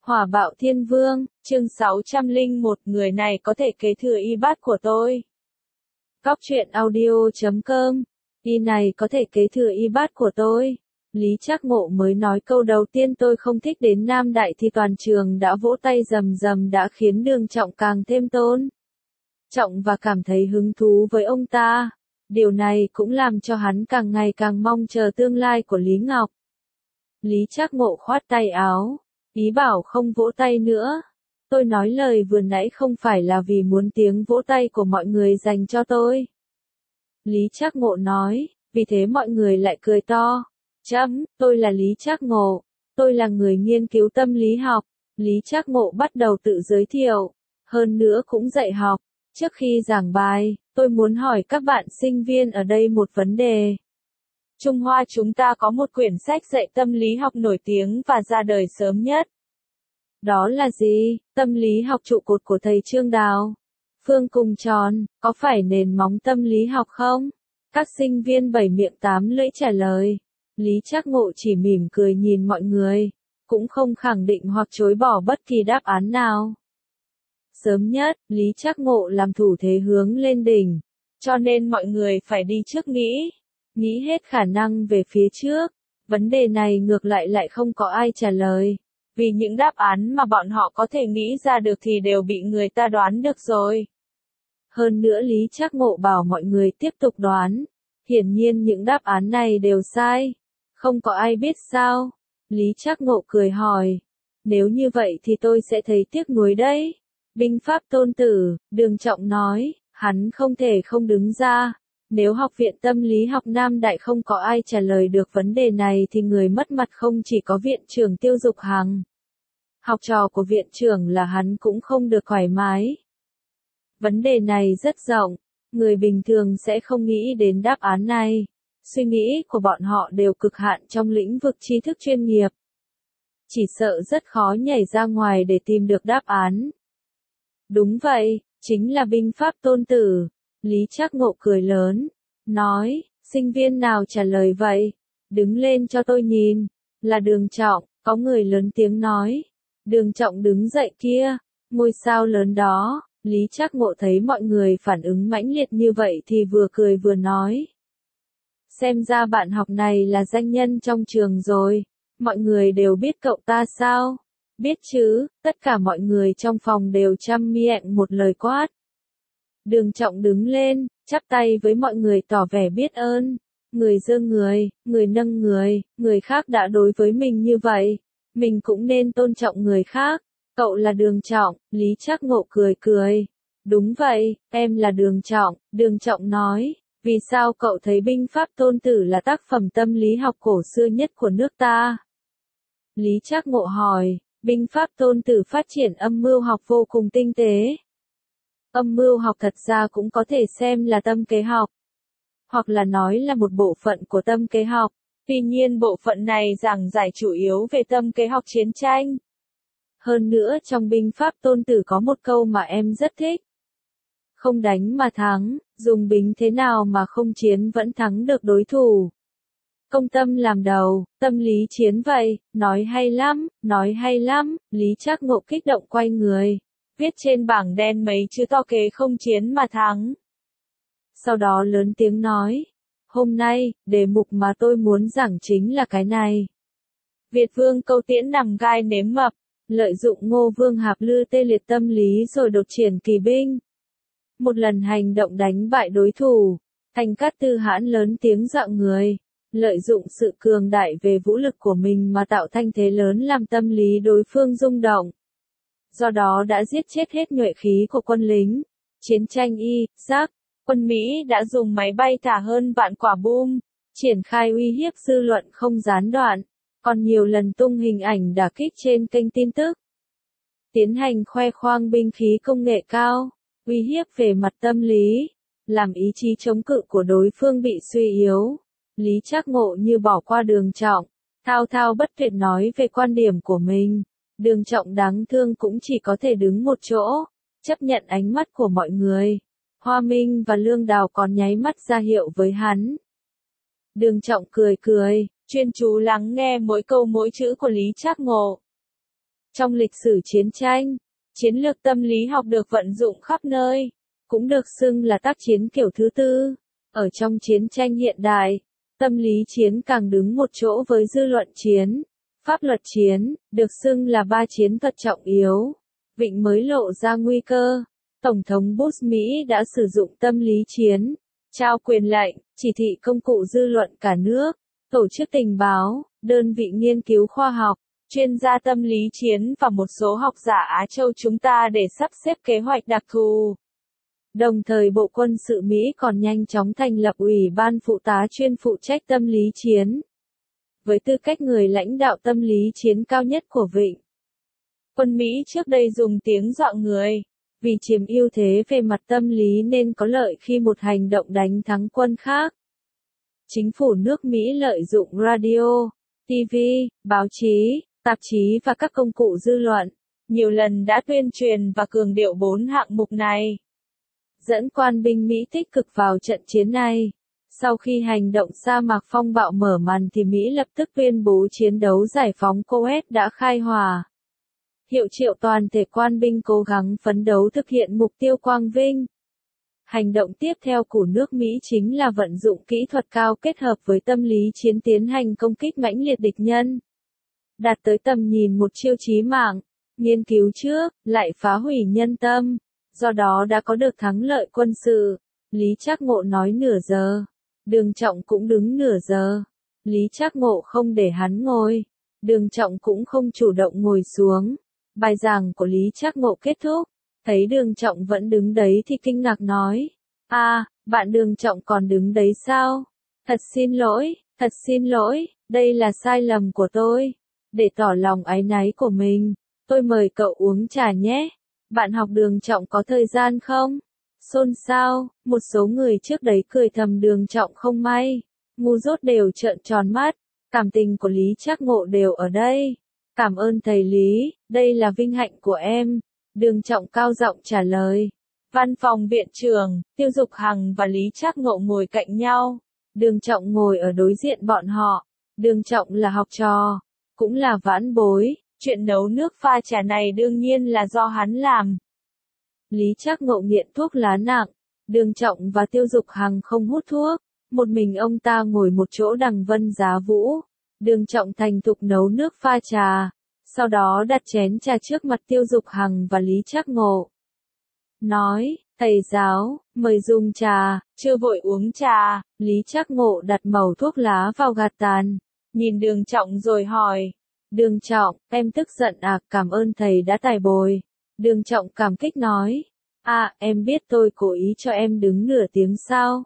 Hỏa bạo thiên vương, chương 601, người này có thể kế thừa y bát của tôi. Góc truyện audio.com, y này có thể kế thừa y bát của tôi. Lý Trác Ngộ mới nói câu đầu tiên tôi không thích đến Nam Đại thì toàn trường đã vỗ tay rầm rầm, đã khiến Đường Trọng càng thêm tôn trọng và cảm thấy hứng thú với ông ta. Điều này cũng làm cho hắn càng ngày càng mong chờ tương lai của Lý Ngọc. Lý Trác Ngộ khoát tay áo, ý bảo không vỗ tay nữa. Tôi nói lời vừa nãy không phải là vì muốn tiếng vỗ tay của mọi người dành cho tôi. Lý Trác Ngộ nói, vì thế mọi người lại cười to. Tôi là Lý Trác Ngộ. Tôi là người nghiên cứu tâm lý học. Lý Trác Ngộ bắt đầu tự giới thiệu. Hơn nữa cũng dạy học. Trước khi giảng bài, tôi muốn hỏi các bạn sinh viên ở đây một vấn đề. Trung Hoa chúng ta có một quyển sách dạy tâm lý học nổi tiếng và ra đời sớm nhất. Đó là gì? Tâm lý học trụ cột của thầy Trương Đào. Phương Cùng Tròn, có phải nền móng tâm lý học không? Các sinh viên bảy miệng tám lưỡi trả lời. Lý Trác Ngộ chỉ mỉm cười nhìn mọi người, cũng không khẳng định hoặc chối bỏ bất kỳ đáp án nào. Sớm nhất, Lý Trác Ngộ làm thủ thế hướng lên đỉnh, cho nên mọi người phải đi trước nghĩ hết khả năng về phía trước. Vấn đề này ngược lại không có ai trả lời, vì những đáp án mà bọn họ có thể nghĩ ra được thì đều bị người ta đoán được rồi. Hơn nữa Lý Trác Ngộ bảo mọi người tiếp tục đoán. Hiển nhiên những đáp án này đều sai. Không có ai biết sao? Lý Trác Ngộ cười hỏi. Nếu như vậy thì tôi sẽ thấy tiếc nuối đấy. Binh pháp tôn tử, Đường Trọng nói, hắn không thể không đứng ra. Nếu Học viện Tâm lý học Nam Đại không có ai trả lời được vấn đề này thì người mất mặt không chỉ có viện trưởng Tiêu Dục Hằng. Học trò của viện trưởng là hắn cũng không được thoải mái. Vấn đề này rất rộng, người bình thường sẽ không nghĩ đến đáp án này. Suy nghĩ của bọn họ đều cực hạn trong lĩnh vực tri thức chuyên nghiệp. Chỉ sợ rất khó nhảy ra ngoài để tìm được đáp án. Đúng vậy, chính là binh pháp tôn tử. Lý Trác Ngộ cười lớn, nói, sinh viên nào trả lời vậy? Đứng lên cho tôi nhìn. Là Đường Trọng, có người lớn tiếng nói. Đường Trọng đứng dậy kia, ngôi sao lớn đó. Lý Trác Ngộ thấy mọi người phản ứng mãnh liệt như vậy thì vừa cười vừa nói. Xem ra bạn học này là danh nhân trong trường rồi. Mọi người đều biết cậu ta sao? Biết chứ, tất cả mọi người trong phòng đều chăm miệng một lời quát. Đường Trọng đứng lên, chắp tay với mọi người tỏ vẻ biết ơn. Người giơ người, người nâng người khác đã đối với mình như vậy. Mình cũng nên tôn trọng người khác. Cậu là Đường Trọng, Lý Trác Ngộ cười. Đúng vậy, em là Đường Trọng, Đường Trọng nói. Vì sao cậu thấy binh pháp tôn tử là tác phẩm tâm lý học cổ xưa nhất của nước ta? Lý Trác Ngộ hỏi, binh pháp tôn tử phát triển âm mưu học vô cùng tinh tế. Âm mưu học thật ra cũng có thể xem là tâm kế học, hoặc là nói là một bộ phận của tâm kế học. Tuy nhiên bộ phận này giảng giải chủ yếu về tâm kế học chiến tranh. Hơn nữa trong binh pháp tôn tử có một câu mà em rất thích. Không đánh mà thắng, dùng binh thế nào mà không chiến vẫn thắng được đối thủ. Công tâm làm đầu, tâm lý chiến vậy, nói hay lắm, Lý Trác Ngộ kích động quay người. Viết trên bảng đen mấy chữ to kế không chiến mà thắng. Sau đó lớn tiếng nói. Hôm nay, đề mục mà tôi muốn giảng chính là cái này. Việt Vương Câu Tiễn nằm gai nếm mập, lợi dụng Ngô Vương Hạp Lư tê liệt tâm lý rồi đột triển kỳ binh. Một lần hành động đánh bại đối thủ, Thành Cát Tư Hãn lớn tiếng dọa người, lợi dụng sự cường đại về vũ lực của mình mà tạo thanh thế lớn làm tâm lý đối phương rung động. Do đó đã giết chết hết nhuệ khí của quân lính. Chiến tranh Iraq, quân Mỹ đã dùng máy bay thả hơn vạn quả bom, triển khai uy hiếp dư luận không gián đoạn, còn nhiều lần tung hình ảnh đả kích trên kênh tin tức. Tiến hành khoe khoang binh khí công nghệ cao, uy hiếp về mặt tâm lý, làm ý chí chống cự của đối phương bị suy yếu. Lý Trác Ngộ như bỏ qua Đường Trọng, thao thao bất tuyệt nói về quan điểm của mình. Đường Trọng đáng thương cũng chỉ có thể đứng một chỗ, chấp nhận ánh mắt của mọi người. Hoa Minh và Lương Đào còn nháy mắt ra hiệu với hắn. Đường Trọng cười, chuyên chú lắng nghe mỗi câu mỗi chữ của Lý Trác Ngộ. Trong lịch sử chiến tranh, chiến lược tâm lý học được vận dụng khắp nơi, cũng được xưng là tác chiến kiểu thứ tư. Ở trong chiến tranh hiện đại, tâm lý chiến càng đứng một chỗ với dư luận chiến, pháp luật chiến, được xưng là ba chiến thuật trọng yếu. Vịnh mới lộ ra nguy cơ. Tổng thống Bush Mỹ đã sử dụng tâm lý chiến, trao quyền lệnh, chỉ thị công cụ dư luận cả nước, tổ chức tình báo, đơn vị nghiên cứu khoa học, chuyên gia tâm lý chiến và một số học giả Á Châu chúng ta để sắp xếp kế hoạch đặc thù. Đồng thời Bộ Quân sự Mỹ còn nhanh chóng thành lập Ủy ban phụ tá chuyên phụ trách tâm lý chiến, với tư cách người lãnh đạo tâm lý chiến cao nhất của Vịnh. Quân Mỹ trước đây dùng tiếng dọa người, vì chiếm ưu thế về mặt tâm lý nên có lợi khi một hành động đánh thắng quân khác. Chính phủ nước Mỹ lợi dụng radio, TV, báo chí, tạp chí và các công cụ dư luận, nhiều lần đã tuyên truyền và cường điệu 4 hạng mục này. Dẫn quan binh Mỹ tích cực vào trận chiến này. Sau khi hành động sa mạc phong bạo mở màn thì Mỹ lập tức tuyên bố chiến đấu giải phóng Coes đã khai hỏa. Hiệu triệu toàn thể quan binh cố gắng phấn đấu thực hiện mục tiêu quang vinh. Hành động tiếp theo của nước Mỹ chính là vận dụng kỹ thuật cao kết hợp với tâm lý chiến tiến hành công kích mãnh liệt địch nhân. Đạt tới tầm nhìn một chiêu chí mạng, nghiên cứu trước, lại phá hủy nhân tâm, do đó đã có được thắng lợi quân sự. Lý Trác Ngộ nói nửa giờ, Đường Trọng cũng đứng nửa giờ. Lý Trác Ngộ không để hắn ngồi, Đường Trọng cũng không chủ động ngồi xuống. Bài giảng của Lý Trác Ngộ kết thúc, thấy Đường Trọng vẫn đứng đấy thì kinh ngạc nói, bạn Đường Trọng còn đứng đấy sao? Thật xin lỗi, đây là sai lầm của tôi. Để tỏ lòng áy náy của mình, tôi mời cậu uống trà nhé. Bạn học Đường Trọng có thời gian không? Xôn xao, một số người trước đấy cười thầm Đường Trọng không may, ngu dốt đều trợn tròn mắt, cảm tình của Lý Trác Ngộ đều ở đây. Cảm ơn thầy Lý, đây là vinh hạnh của em. Đường Trọng cao giọng trả lời. Văn phòng viện trưởng, Tiêu Dục Hằng và Lý Trác Ngộ ngồi cạnh nhau. Đường Trọng ngồi ở đối diện bọn họ. Đường Trọng là học trò, cũng là vãn bối. Chuyện nấu nước pha trà này đương nhiên là do hắn làm. Lý Trác Ngộ nghiện thuốc lá nặng. Đường Trọng và Tiêu Dục Hằng không hút thuốc. Một mình ông ta ngồi một chỗ đằng Vân Giá Vũ. Đường Trọng thành thục nấu nước pha trà, sau đó đặt chén trà trước mặt Tiêu Dục Hằng và Lý Trác Ngộ. Nói, thầy giáo, mời dùng trà, chưa vội uống trà. Lý Trác Ngộ đặt mẩu thuốc lá vào gạt tàn, nhìn Đường Trọng rồi hỏi. Đường Trọng, em tức giận à? Cảm ơn thầy đã tài bồi. Đường Trọng cảm kích nói. Em biết tôi cố ý cho em đứng nửa tiếng sao?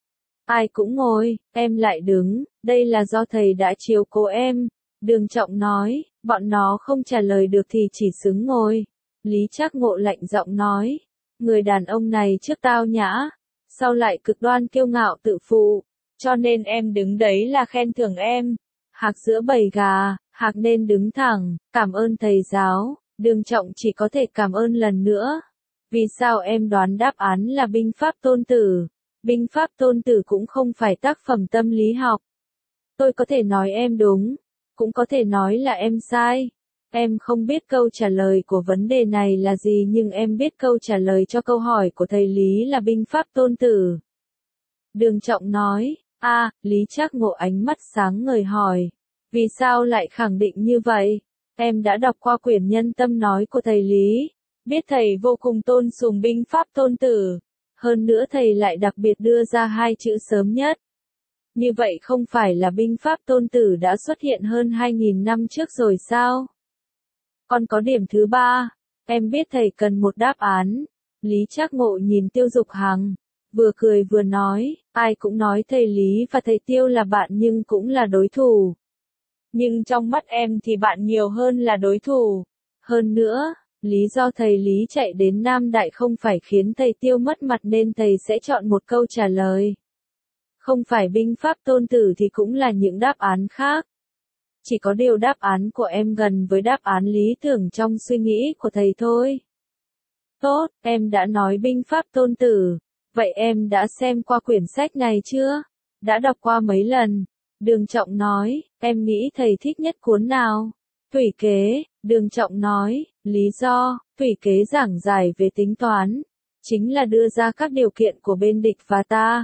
Ai cũng ngồi, em lại đứng, đây là do thầy đã chiếu cố em. Đường Trọng nói, bọn nó không trả lời được thì chỉ xứng ngồi. Lý Trác Ngộ lạnh giọng nói, người đàn ông này trước tao nhã, sau lại cực đoan kiêu ngạo tự phụ, cho nên em đứng đấy là khen thưởng em. Hạc giữa bầy gà, hạc nên đứng thẳng, cảm ơn thầy giáo. Đường Trọng chỉ có thể cảm ơn lần nữa. Vì sao em đoán đáp án là binh pháp Tôn Tử? Binh pháp Tôn Tử cũng không phải tác phẩm tâm lý học. Tôi có thể nói em đúng, cũng có thể nói là em sai. Em không biết câu trả lời của vấn đề này là gì nhưng em biết câu trả lời cho câu hỏi của thầy Lý là binh pháp Tôn Tử. Đường Trọng nói, Lý Trác Ngộ ánh mắt sáng ngời hỏi, vì sao lại khẳng định như vậy? Em đã đọc qua quyển Nhân Tâm Nói của thầy Lý, biết thầy vô cùng tôn sùng binh pháp Tôn Tử. Hơn nữa thầy lại đặc biệt đưa ra hai chữ sớm nhất. Như vậy không phải là binh pháp Tôn Tử đã xuất hiện hơn 2.000 năm trước rồi sao? Còn có điểm thứ ba, em biết thầy cần một đáp án. Lý Trác Ngộ nhìn Tiêu Dục Hằng, vừa cười vừa nói, ai cũng nói thầy Lý và thầy Tiêu là bạn nhưng cũng là đối thủ. Nhưng trong mắt em thì bạn nhiều hơn là đối thủ. Hơn nữa, lý do thầy Lý chạy đến Nam Đại không phải khiến thầy Tiêu mất mặt nên thầy sẽ chọn một câu trả lời. Không phải binh pháp Tôn Tử thì cũng là những đáp án khác. Chỉ có điều đáp án của em gần với đáp án lý tưởng trong suy nghĩ của thầy thôi. Tốt, em đã nói binh pháp Tôn Tử. Vậy em đã xem qua quyển sách này chưa? Đã đọc qua mấy lần. Đường Trọng nói, em nghĩ thầy thích nhất cuốn nào? Thủy kế, Đường Trọng nói, lý do, thủy kế giảng giải về tính toán, chính là đưa ra các điều kiện của bên địch và ta.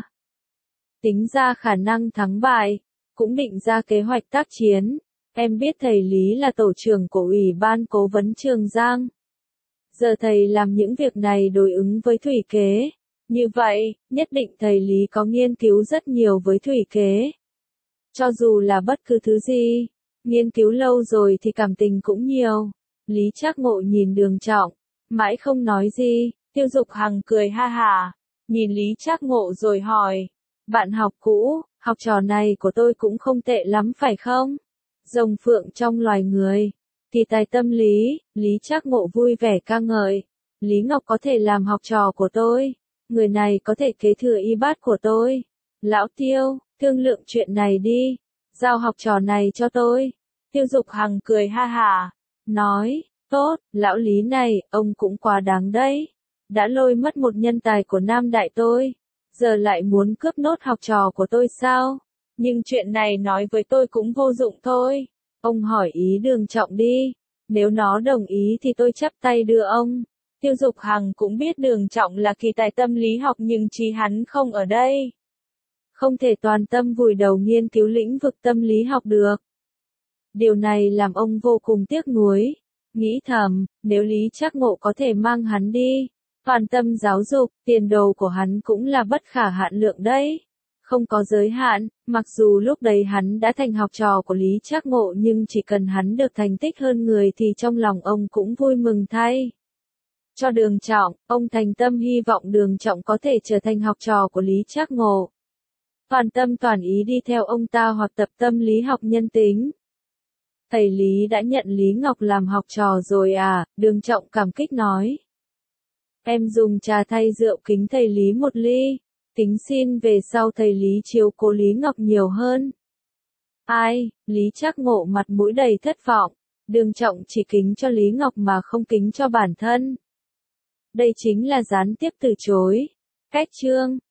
Tính ra khả năng thắng bại, cũng định ra kế hoạch tác chiến. Em biết thầy Lý là tổ trưởng của Ủy ban Cố vấn Trường Giang. Giờ thầy làm những việc này đối ứng với thủy kế. Như vậy, nhất định thầy Lý có nghiên cứu rất nhiều với thủy kế. Cho dù là bất cứ thứ gì, nghiên cứu lâu rồi thì cảm tình cũng nhiều. Lý Trác Ngộ nhìn Đường Trọng, mãi không nói gì. Tiêu Dục Hằng cười ha hả, nhìn Lý Trác Ngộ rồi hỏi, bạn học cũ, học trò này của tôi cũng không tệ lắm phải không? Rồng phượng trong loài người, kỳ tài tâm lý, Lý Trác Ngộ vui vẻ ca ngợi, Lý Ngọc có thể làm học trò của tôi, người này có thể kế thừa y bát của tôi. Lão Tiêu, thương lượng chuyện này đi, giao học trò này cho tôi. Tiêu Dục Hằng cười ha hả, nói, tốt, lão Lý này, ông cũng quá đáng đấy. Đã lôi mất một nhân tài của Nam Đại tôi, giờ lại muốn cướp nốt học trò của tôi sao? Nhưng chuyện này nói với tôi cũng vô dụng thôi. Ông hỏi ý Đường Trọng đi, nếu nó đồng ý thì tôi chắp tay đưa ông. Tiêu Dục Hằng cũng biết Đường Trọng là kỳ tài tâm lý học nhưng trí hắn không ở đây. Không thể toàn tâm vùi đầu nghiên cứu lĩnh vực tâm lý học được. Điều này làm ông vô cùng tiếc nuối. Nghĩ thầm, nếu Lý Trác Ngộ có thể mang hắn đi, toàn tâm giáo dục, tiền đồ của hắn cũng là bất khả hạn lượng đấy. Không có giới hạn, mặc dù lúc đấy hắn đã thành học trò của Lý Trác Ngộ nhưng chỉ cần hắn được thành tích hơn người thì trong lòng ông cũng vui mừng thay. Cho Đường Trọng, ông thành tâm hy vọng Đường Trọng có thể trở thành học trò của Lý Trác Ngộ. Toàn tâm toàn ý đi theo ông ta hoặc tập tâm lý học nhân tính. Thầy Lý đã nhận Lý Ngọc làm học trò rồi à? Đường Trọng cảm kích nói. Em dùng trà thay rượu kính thầy Lý một ly. Tính xin về sau thầy Lý chiếu cố Lý Ngọc nhiều hơn. Ai? Lý Trác Ngộ mặt mũi đầy thất vọng. Đường Trọng chỉ kính cho Lý Ngọc mà không kính cho bản thân. Đây chính là gián tiếp từ chối. Cách chương